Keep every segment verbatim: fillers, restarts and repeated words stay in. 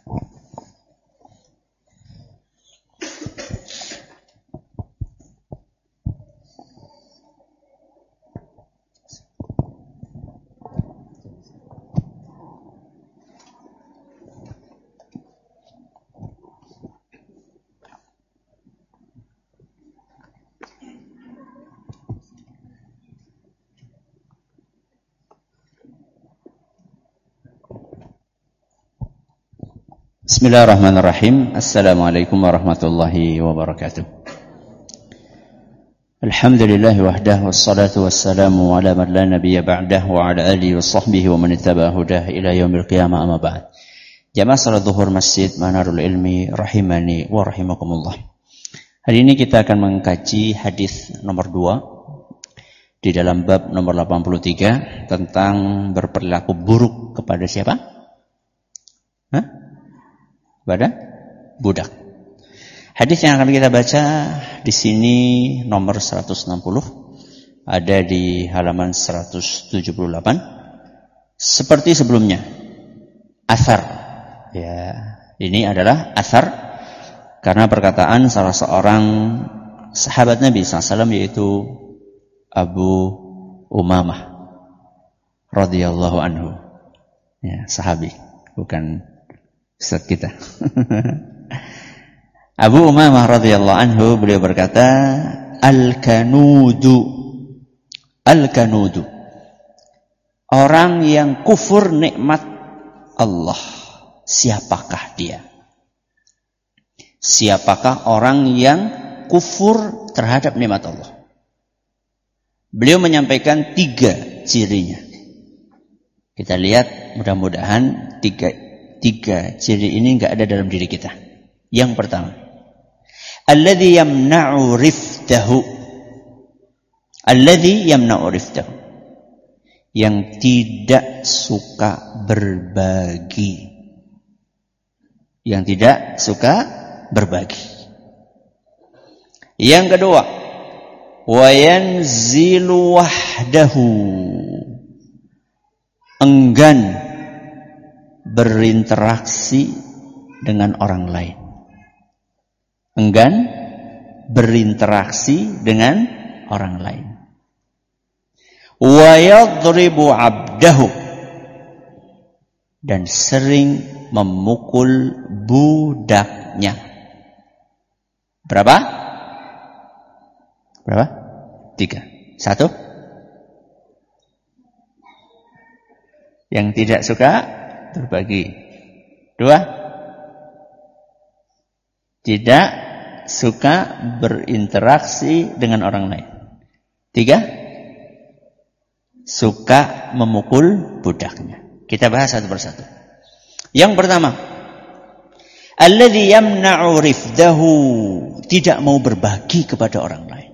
Bismillahirrahmanirrahim. Assalamualaikum warahmatullahi wabarakatuh. Alhamdulillahi wahdah wassalatu wassalamu ala man la nabiyya ba'dah wa ala alihi wa sahbihi wa man ittaba'a hudah ila yaumil qiyamah amma ba'd. Jamaah salat zuhur Masjid Manarul Ilmi rahimani wa rahimakumullah. Hari ini kita akan mengkaji hadis nomor dua di dalam bab nomor delapan puluh tiga tentang berperilaku buruk kepada siapa? Hah? Pada budak. Hadis yang akan kita baca di sini nomor seratus enam puluh, ada di halaman seratus tujuh puluh delapan. Seperti sebelumnya, athar. Ya, ini adalah athar karena perkataan salah seorang sahabat Nabi sallallahu alaihi wasallam yaitu Abu Umamah radhiyallahu anhu. Ya, sahabi, bukan Ustaz kita. Abu Umamah radhiyallahu anhu, beliau berkata, Al-kanudu, Al-kanudu, orang yang kufur nikmat Allah, siapakah dia? Siapakah orang yang kufur terhadap nikmat Allah? Beliau menyampaikan tiga cirinya. Kita lihat, mudah-mudahan tiga Tiga ciri ini enggak ada dalam diri kita. Yang pertama, alladzi yamna'u rifdahu. Alladzi yamna'u rifdahu. Yang tidak suka berbagi. Yang tidak suka berbagi. Yang kedua, wa yanzilu wahdahu. Enggan berinteraksi dengan orang lain. Enggan berinteraksi dengan orang lain. Wa yadribu 'abdahu, dan sering memukul budaknya. Berapa? Berapa? Tiga. Satu. Yang tidak suka berbagi. Dua, tidak suka berinteraksi dengan orang lain. Tiga, suka memukul budaknya. Kita bahas satu persatu. Yang pertama, alladzi yamna'u rifdahu, tidak mau berbagi kepada orang lain.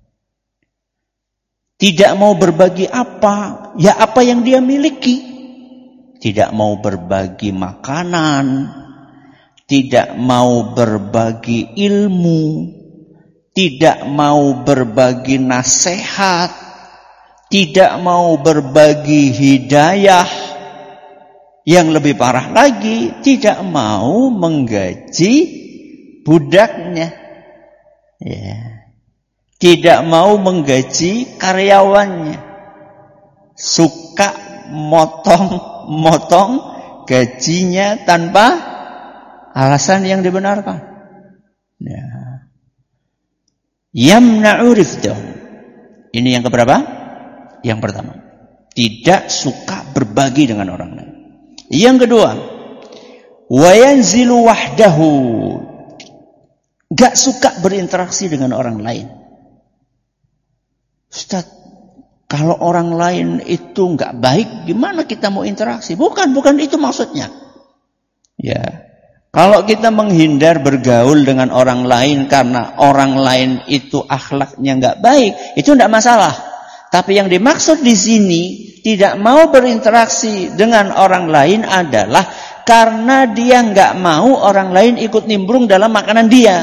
Tidak mau berbagi apa? Ya apa yang dia miliki. Tidak mau berbagi makanan, tidak mau berbagi ilmu, tidak mau berbagi nasihat, tidak mau berbagi hidayah. Yang lebih parah lagi, tidak mau menggaji budaknya. Ya. Tidak mau menggaji karyawannya. Suka motong motong gajinya tanpa alasan yang dibenarkan. Ya. Yamna'u rifdahu. Ini yang keberapa? Yang pertama. Tidak suka berbagi dengan orang lain. Yang kedua, wa yanzilu wahdahu. Gak suka berinteraksi dengan orang lain. Ustaz, kalau orang lain itu enggak baik, gimana kita mau interaksi? Bukan, bukan itu maksudnya. Ya. Kalau kita menghindar bergaul dengan orang lain karena orang lain itu akhlaknya enggak baik, itu enggak masalah. Tapi yang dimaksud di sini tidak mau berinteraksi dengan orang lain adalah karena dia enggak mau orang lain ikut nimbrung dalam makanan dia.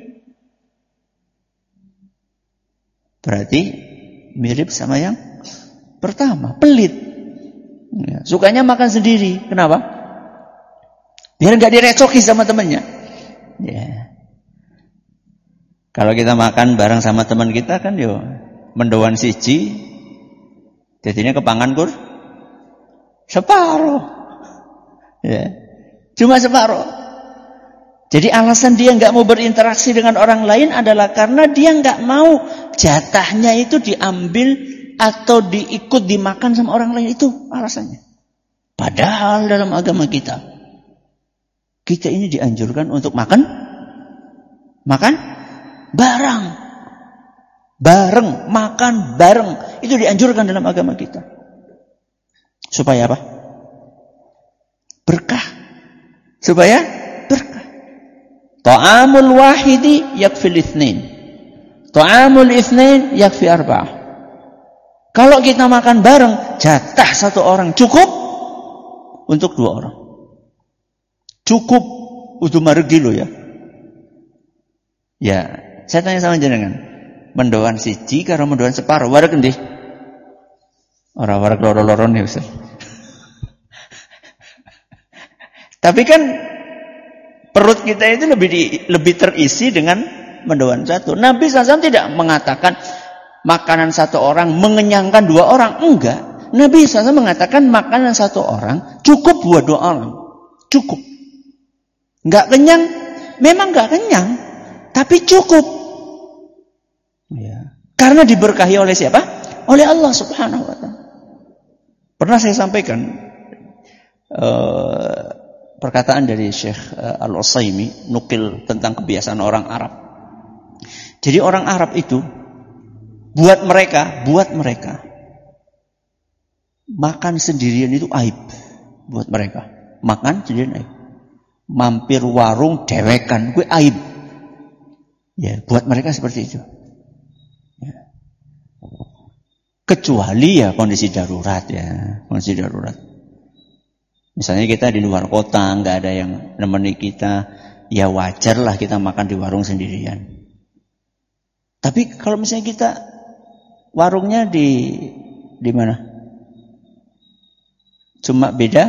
Berarti mirip sama yang pertama, pelit. Ya, sukanya makan sendiri. Kenapa? Biar nggak direcoki sama temannya. Ya. Kalau kita makan bareng sama teman kita kan yo mendoan siji, jadinya kepangan kur separuh. Ya. Cuma separuh. Jadi alasan dia nggak mau berinteraksi dengan orang lain adalah karena dia nggak mau jatahnya itu diambil atau diikut dimakan sama orang lain, itu alasannya. Padahal dalam agama kita, kita ini dianjurkan untuk makan, makan bareng, bareng, makan bareng. Itu dianjurkan dalam agama kita. Supaya apa? Berkah. Supaya berkah. Ta'amul wahidi yakfil itsnain. Ta'amul itsnain yakfi arba'ah. Kalau kita makan bareng, jatah satu orang cukup untuk dua orang. Cukup untuk margi lo ya. Ya, saya tanya sama jenengan, mendoan siji karo mendoan separuh, wareg endi? Ora wareg loro-loro nih Ustaz. Tapi kan perut kita itu lebih di, lebih terisi dengan mendoan satu. Nabi shallallahu alaihi wasallam tidak mengatakan makanan satu orang mengenyangkan dua orang. Enggak. Nabi shallallahu alaihi wasallam mengatakan makanan satu orang cukup buat dua orang. Cukup. Enggak kenyang. Memang enggak kenyang. Tapi cukup. Ya. Karena diberkahi oleh siapa? Oleh Allah subhanahu wa ta'ala. Pernah saya sampaikan uh, perkataan dari Syekh uh, Al-Utsaimin, nukil tentang kebiasaan orang Arab. Jadi orang Arab itu buat mereka, buat mereka makan sendirian itu aib buat mereka. Makan sendirian aib. Mampir warung dewekan, gue aib. Ya, buat mereka seperti itu. Ya. Kecuali ya kondisi darurat ya, kondisi darurat. Misalnya kita di luar kota, nggak ada yang nemeni kita, ya wajarlah kita makan di warung sendirian. Tapi kalau misalnya kita warungnya di di mana? Cuma beda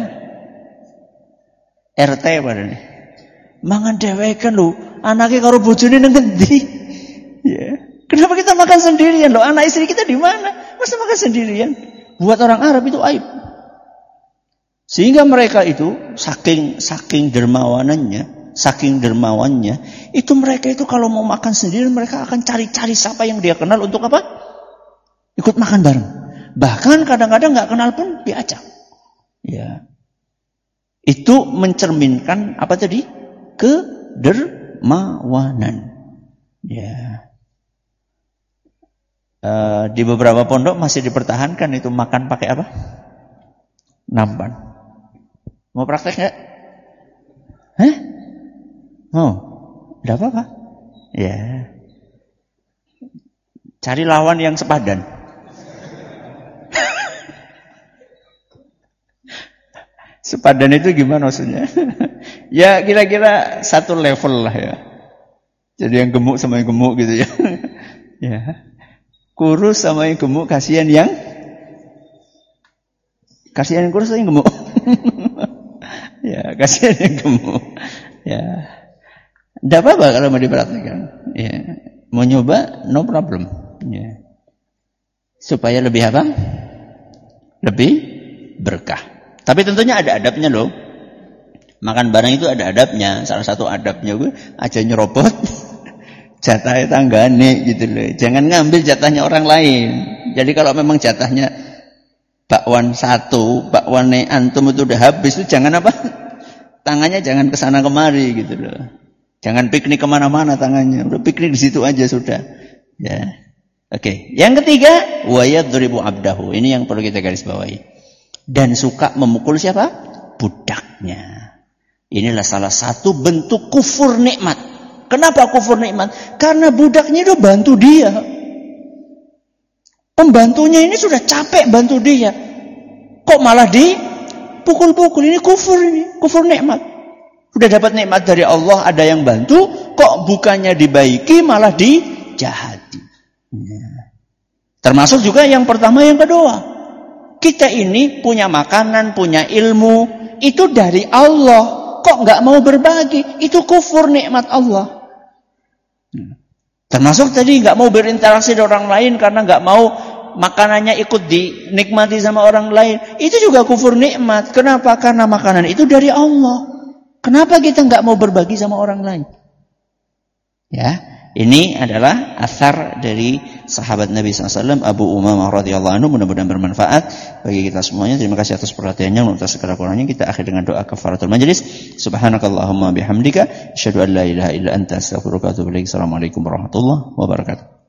R T padahal. Mangan dewekan lho, anaknya karo bojone nang ngendi? Ya. Kenapa kita makan sendirian loh? Anak istri kita di mana? Masa makan sendirian? Buat orang Arab itu aib. Sehingga mereka itu saking saking dermawanannya, saking dermawannya, itu mereka itu kalau mau makan sendiri mereka akan cari-cari siapa yang dia kenal untuk apa? Ikut makan bareng. Bahkan kadang-kadang nggak kenal pun diajak. Ya. Itu mencerminkan apa tadi? Kedermawanan. Ya. Uh, di beberapa pondok masih dipertahankan itu makan pakai apa? Nampan. Mau praktek nggak? Hah? Mau? Tidak apa-apa. Ya. Cari lawan yang sepadan. Sepadan itu gimana maksudnya? Ya kira-kira satu level lah ya. Jadi yang gemuk sama yang gemuk gitu ya. Ya. Kurus sama yang gemuk, kasihan yang kasihan yang kurus atau yang gemuk? Ya, kasihan yang gemuk. Ya. Tidak apa-apa kalau mau diperhatikan. Ya. Mau nyoba, no problem. Ya. Supaya lebih apa? Lebih berkah. Tapi tentunya ada adabnya loh. Makan bareng itu ada adabnya. Salah satu adabnya gue aja nyerobot jatahnya tanggane gitu loh. Jangan ngambil jatahnya orang lain. Jadi kalau memang jatahnya bakwan satu, bakwane antum itu udah habis, itu jangan apa? Tangannya jangan kesana kemari gitu loh. Jangan piknik kemana-mana tangannya. Udah piknik di situ aja sudah. Ya. Oke. Okay. Yang ketiga, wa yadribu abdahu. Ini yang perlu kita garis bawahi. Dan suka memukul siapa? Budaknya. Inilah salah satu bentuk kufur nikmat. Kenapa kufur nikmat? Karena budaknya itu bantu dia. Pembantunya ini sudah capek bantu dia. Kok malah dipukul-pukul? Ini kufur ini, kufur nikmat. Sudah dapat nikmat dari Allah, ada yang bantu, kok bukannya dibaiki malah dijahati. Ya. Termasuk juga yang pertama, yang kedua. Kita ini punya makanan, punya ilmu, itu dari Allah. kok nggak mau berbagi, itu kufur nikmat Allah. Termasuk tadi nggak mau berinteraksi dengan orang lain karena nggak mau makanannya ikut dinikmati sama orang lain, itu juga kufur nikmat. Kenapa? Karena makanan itu dari Allah. Kenapa kita nggak mau berbagi sama orang lain? Ya, ini adalah asar dari sahabat Nabi shallallahu alaihi wasallam Abu Umamah radhiyallahu anhu. Mudah-mudahan bermanfaat bagi kita semuanya. Terima kasih atas perhatiannya. Untuk segala kurangnya kita akhir dengan doa kafaratul majelis. Subhanakallahumma bihamdika asyhadu an la ilaha illa anta astaghfiruka wa atubu ilaik. Assalamualaikum warahmatullahi wabarakatuh.